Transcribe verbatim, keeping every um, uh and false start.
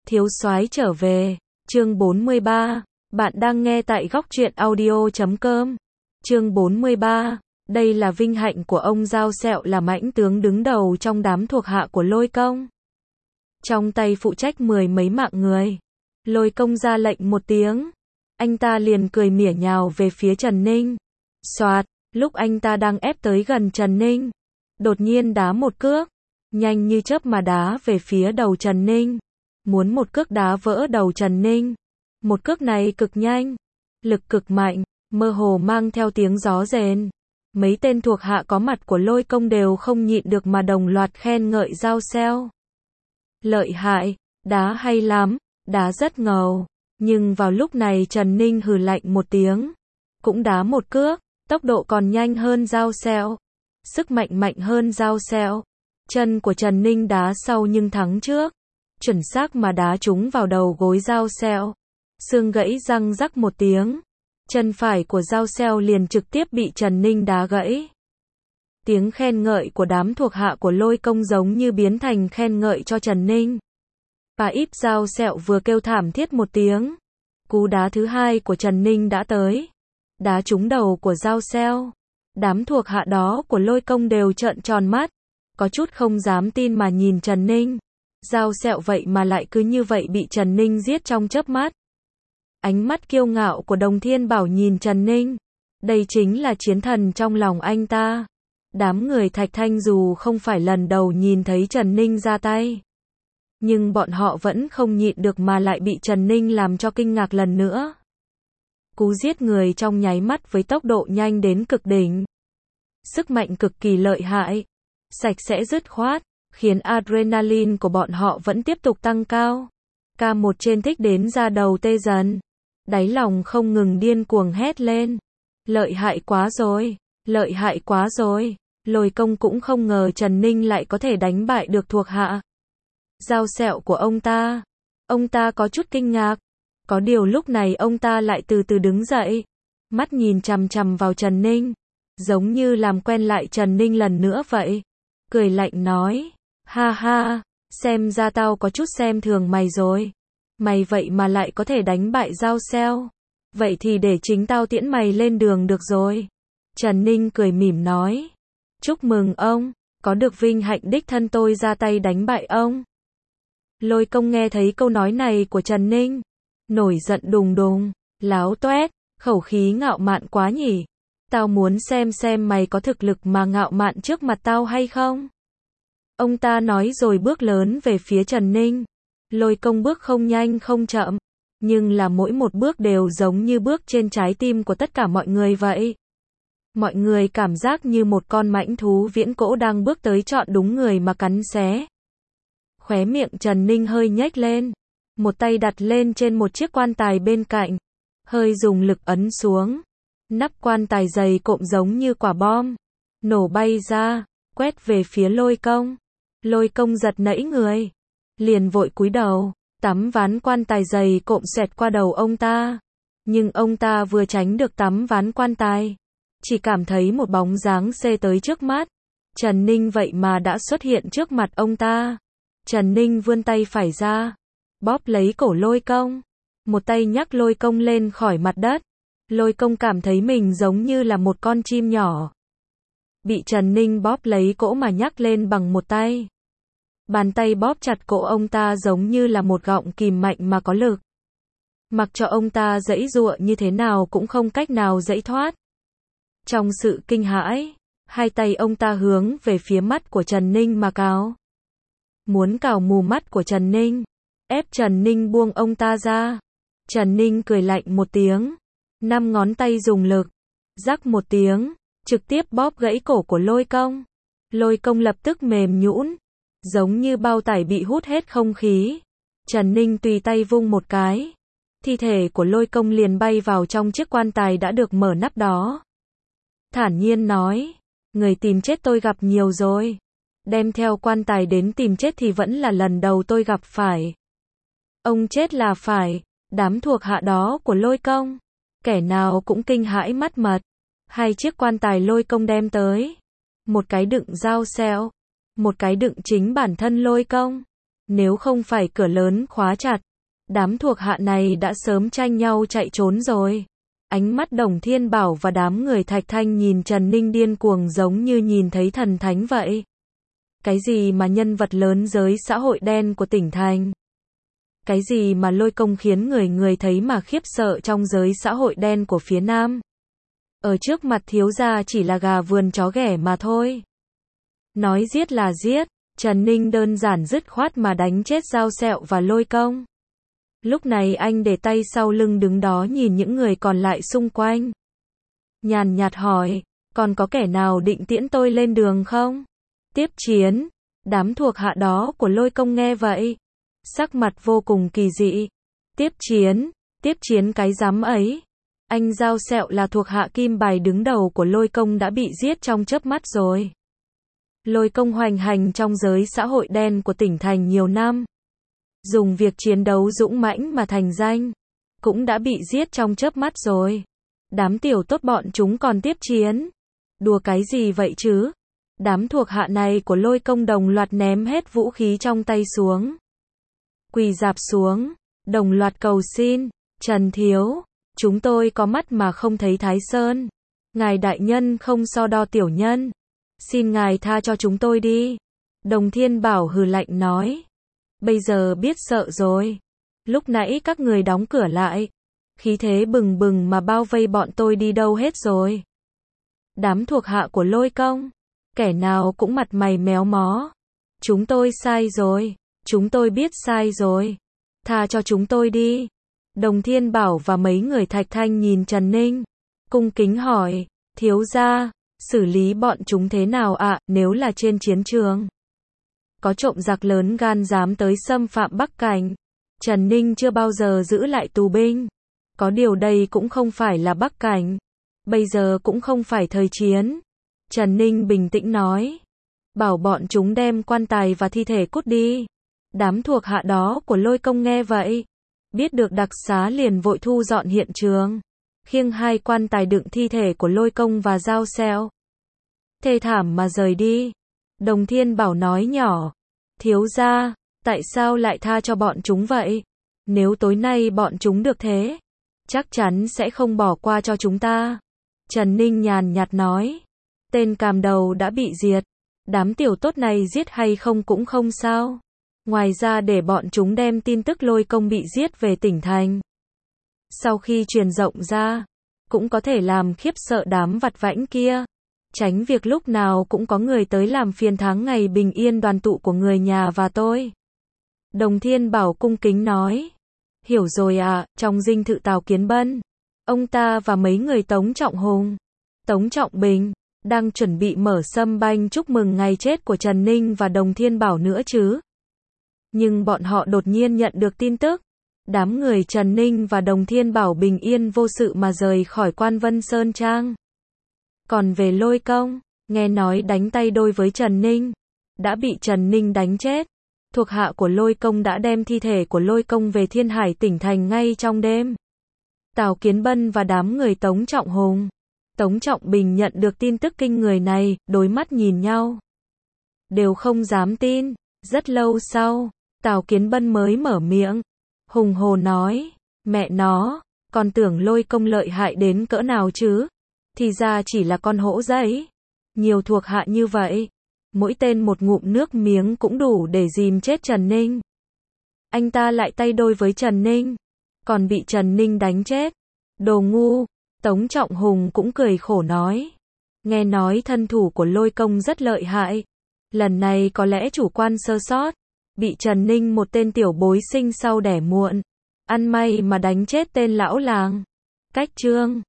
Thiếu soái trở về, chương bốn mươi ba, bạn đang nghe tại góc truyện audio chấm com. Chương bốn mươi ba, đây là vinh hạnh của ông Dao Sẹo là mãnh tướng đứng đầu trong đám thuộc hạ của Lôi Công. Trong tay phụ trách mười mấy mạng người. Lôi Công ra lệnh một tiếng, anh ta liền cười mỉa nhào về phía Trần Ninh. Soạt, lúc anh ta đang ép tới gần Trần Ninh, đột nhiên đá một cước, nhanh như chớp mà đá về phía đầu Trần Ninh. Muốn một cước đá vỡ đầu Trần Ninh. Một cước này cực nhanh, lực cực mạnh, mơ hồ mang theo tiếng gió rền. Mấy tên thuộc hạ có mặt của Lôi Công đều không nhịn được mà đồng loạt khen ngợi Dao Sẹo. Lợi hại, đá hay lắm, đá rất ngầu. Nhưng vào lúc này Trần Ninh hừ lạnh một tiếng, cũng đá một cước, tốc độ còn nhanh hơn Dao Sẹo, sức mạnh mạnh hơn Dao Sẹo. Chân của Trần Ninh đá sau nhưng thắng trước, chuẩn xác mà đá trúng vào đầu gối Dao Sẹo. Xương gãy răng rắc một tiếng, chân phải của Dao Sẹo liền trực tiếp bị Trần Ninh đá gãy. Tiếng khen ngợi của đám thuộc hạ của Lôi Công giống như biến thành khen ngợi cho Trần Ninh. Bà íp Dao Sẹo vừa kêu thảm thiết một tiếng. Cú đá thứ hai của Trần Ninh đã tới, đá trúng đầu của Dao Sẹo. Đám thuộc hạ đó của Lôi Công đều trợn tròn mắt, có chút không dám tin mà nhìn Trần Ninh. Dao Sẹo vậy mà lại cứ như vậy bị Trần Ninh giết trong chớp mắt. Ánh mắt kiêu ngạo của Đồng Thiên Bảo nhìn Trần Ninh. Đây chính là chiến thần trong lòng anh ta. Đám người Thạch Thanh dù không phải lần đầu nhìn thấy Trần Ninh ra tay, nhưng bọn họ vẫn không nhịn được mà lại bị Trần Ninh làm cho kinh ngạc lần nữa. Cú giết người trong nháy mắt với tốc độ nhanh đến cực đỉnh. Sức mạnh cực kỳ lợi hại, sạch sẽ dứt khoát, khiến adrenaline của bọn họ vẫn tiếp tục tăng cao. Ca một trên thích đến da đầu tê dần, đáy lòng không ngừng điên cuồng hét lên. Lợi hại quá rồi, lợi hại quá rồi. Lôi Công cũng không ngờ Trần Ninh lại có thể đánh bại được thuộc hạ Dao Sẹo của ông ta. Ông ta có chút kinh ngạc. Có điều lúc này ông ta lại từ từ đứng dậy, mắt nhìn chằm chằm vào Trần Ninh, giống như làm quen lại Trần Ninh lần nữa vậy. Cười lạnh nói, ha ha, xem ra tao có chút xem thường mày rồi. Mày vậy mà lại có thể đánh bại Dao Sẹo. Vậy thì để chính tao tiễn mày lên đường được rồi. Trần Ninh cười mỉm nói, chúc mừng ông, có được vinh hạnh đích thân tôi ra tay đánh bại ông. Lôi Công nghe thấy câu nói này của Trần Ninh, nổi giận đùng đùng, láo toét, khẩu khí ngạo mạn quá nhỉ. Tao muốn xem xem mày có thực lực mà ngạo mạn trước mặt tao hay không. Ông ta nói rồi bước lớn về phía Trần Ninh. Lôi Công bước không nhanh không chậm, nhưng là mỗi một bước đều giống như bước trên trái tim của tất cả mọi người vậy. Mọi người cảm giác như một con mãnh thú viễn cổ đang bước tới chọn đúng người mà cắn xé. Khóe miệng Trần Ninh hơi nhếch lên, một tay đặt lên trên một chiếc quan tài bên cạnh, hơi dùng lực ấn xuống. Nắp quan tài dày cộm giống như quả bom, nổ bay ra, quét về phía Lôi Công. Lôi Công giật nảy người, liền vội cúi đầu, tấm ván quan tài dày cộm xẹt qua đầu ông ta. Nhưng ông ta vừa tránh được tấm ván quan tài, chỉ cảm thấy một bóng dáng xê tới trước mắt. Trần Ninh vậy mà đã xuất hiện trước mặt ông ta. Trần Ninh vươn tay phải ra, bóp lấy cổ Lôi Công, một tay nhấc Lôi Công lên khỏi mặt đất. Lôi Công cảm thấy mình giống như là một con chim nhỏ, bị Trần Ninh bóp lấy cổ mà nhấc lên bằng một tay. Bàn tay bóp chặt cổ ông ta giống như là một gọng kìm mạnh mà có lực. Mặc cho ông ta giãy giụa như thế nào cũng không cách nào giãy thoát. Trong sự kinh hãi, hai tay ông ta hướng về phía mắt của Trần Ninh mà cào. Muốn cào mù mắt của Trần Ninh, ép Trần Ninh buông ông ta ra. Trần Ninh cười lạnh một tiếng, năm ngón tay dùng lực, rắc một tiếng, trực tiếp bóp gãy cổ của Lôi Công. Lôi Công lập tức mềm nhũn, giống như bao tải bị hút hết không khí. Trần Ninh tùy tay vung một cái, thi thể của Lôi Công liền bay vào trong chiếc quan tài đã được mở nắp đó. Thản nhiên nói, người tìm chết tôi gặp nhiều rồi, đem theo quan tài đến tìm chết thì vẫn là lần đầu tôi gặp phải. Ông chết là phải. Đám thuộc hạ đó của Lôi Công, kẻ nào cũng kinh hãi mắt mật. Hai chiếc quan tài Lôi Công đem tới, một cái đựng Dao Sẹo, một cái đựng chính bản thân Lôi Công. Nếu không phải cửa lớn khóa chặt, đám thuộc hạ này đã sớm tranh nhau chạy trốn rồi. Ánh mắt Đồng Thiên Bảo và đám người Thạch Thanh nhìn Trần Ninh điên cuồng giống như nhìn thấy thần thánh vậy. Cái gì mà nhân vật lớn giới xã hội đen của tỉnh thành? Cái gì mà Lôi Công khiến người người thấy mà khiếp sợ trong giới xã hội đen của phía Nam? Ở trước mặt thiếu gia chỉ là gà vườn chó ghẻ mà thôi. Nói giết là giết, Trần Ninh đơn giản dứt khoát mà đánh chết Dao Sẹo và Lôi Công. Lúc này anh để tay sau lưng đứng đó nhìn những người còn lại xung quanh. Nhàn nhạt hỏi, còn có kẻ nào định tiễn tôi lên đường không? Tiếp chiến. Đám thuộc hạ đó của Lôi Công nghe vậy, sắc mặt vô cùng kỳ dị. Tiếp chiến? Tiếp chiến cái rắm ấy? Anh Dao Sẹo là thuộc hạ kim bài đứng đầu của Lôi Công đã bị giết trong chớp mắt rồi. Lôi Công hoành hành trong giới xã hội đen của tỉnh thành nhiều năm. Dùng việc chiến đấu dũng mãnh mà thành danh. Cũng đã bị giết trong chớp mắt rồi. Đám tiểu tốt bọn chúng còn tiếp chiến. Đùa cái gì vậy chứ? Đám thuộc hạ này của Lôi Công đồng loạt ném hết vũ khí trong tay xuống. Quỳ rạp xuống, đồng loạt cầu xin, Trần Thiếu, chúng tôi có mắt mà không thấy Thái Sơn. Ngài đại nhân không so đo tiểu nhân. Xin ngài tha cho chúng tôi đi. Đồng Thiên Bảo hừ lạnh nói. Bây giờ biết sợ rồi. Lúc nãy các người đóng cửa lại. Khí thế bừng bừng mà bao vây bọn tôi đi đâu hết rồi. Đám thuộc hạ của Lôi Công. Kẻ nào cũng mặt mày méo mó. Chúng tôi sai rồi. Chúng tôi biết sai rồi. Tha cho chúng tôi đi. Đồng Thiên Bảo và mấy người Thạch Thanh nhìn Trần Ninh. Cung kính hỏi. Thiếu gia, xử lý bọn chúng thế nào ạ, à, nếu là trên chiến trường? Có trộm giặc lớn gan dám tới xâm phạm Bắc Cảnh. Trần Ninh chưa bao giờ giữ lại tù binh. Có điều đây cũng không phải là Bắc Cảnh. Bây giờ cũng không phải thời chiến. Trần Ninh bình tĩnh nói. Bảo bọn chúng đem quan tài và thi thể cút đi. Đám thuộc hạ đó của Lôi Công nghe vậy. Biết được đặc xá liền vội thu dọn hiện trường. Khiêng hai quan tài đựng thi thể của Lôi Công và Dao Sẹo. Thê thảm mà rời đi. Đồng Thiên Bảo nói nhỏ. Thiếu gia, tại sao lại tha cho bọn chúng vậy? Nếu tối nay bọn chúng được thế, chắc chắn sẽ không bỏ qua cho chúng ta. Trần Ninh nhàn nhạt nói. Tên càm đầu đã bị diệt. Đám tiểu tốt này giết hay không cũng không sao. Ngoài ra để bọn chúng đem tin tức Lôi Công bị giết về tỉnh thành. Sau khi truyền rộng ra, cũng có thể làm khiếp sợ đám vặt vãnh kia. Tránh việc lúc nào cũng có người tới làm phiền tháng ngày bình yên đoàn tụ của người nhà và tôi. Đồng Thiên Bảo cung kính nói. Hiểu rồi ạ, à, trong dinh thự Tào Kiến Bân, ông ta và mấy người Tống Trọng Hùng, Tống Trọng Bình, đang chuẩn bị mở sâm banh chúc mừng ngày chết của Trần Ninh và Đồng Thiên Bảo nữa chứ. Nhưng bọn họ đột nhiên nhận được tin tức. Đám người Trần Ninh và Đồng Thiên Bảo bình yên vô sự mà rời khỏi Quan Vân Sơn Trang. Còn về Lôi Công, nghe nói đánh tay đôi với Trần Ninh, đã bị Trần Ninh đánh chết. Thuộc hạ của Lôi Công đã đem thi thể của Lôi Công về Thiên Hải tỉnh thành ngay trong đêm. Tào Kiến Bân và đám người Tống Trọng Hùng, Tống Trọng Bình nhận được tin tức kinh người này, đôi mắt nhìn nhau. Đều không dám tin. Rất lâu sau, Tào Kiến Bân mới mở miệng. Hùng hồ nói, mẹ nó, con tưởng Lôi Công lợi hại đến cỡ nào chứ? Thì ra chỉ là con hổ giấy. Nhiều thuộc hạ như vậy, mỗi tên một ngụm nước miếng cũng đủ để dìm chết Trần Ninh. Anh ta lại tay đôi với Trần Ninh, còn bị Trần Ninh đánh chết. Đồ ngu. Tống Trọng Hùng cũng cười khổ nói. Nghe nói thân thủ của Lôi Công rất lợi hại. Lần này có lẽ chủ quan sơ sót, bị Trần Ninh một tên tiểu bối sinh sau đẻ muộn. Ăn may mà đánh chết tên lão làng. Cách chương